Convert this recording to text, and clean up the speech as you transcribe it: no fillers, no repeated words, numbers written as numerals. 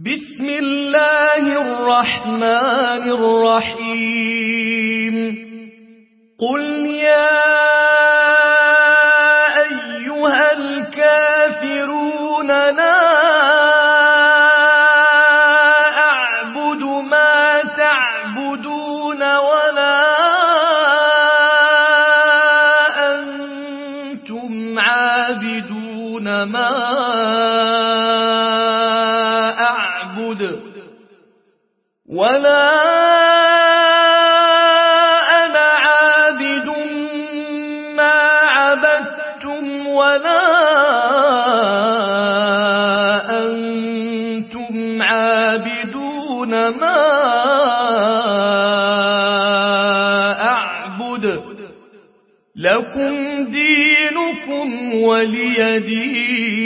بسم الله الرحمن الرحيم قل يا أيها الكافرون لا أعبد ما تعبدون ولا أنتم عابدون ما ولا أنا عابد ما عبدتم ولا أنتم عابدون ما أعبد لكم دينكم ولي دين.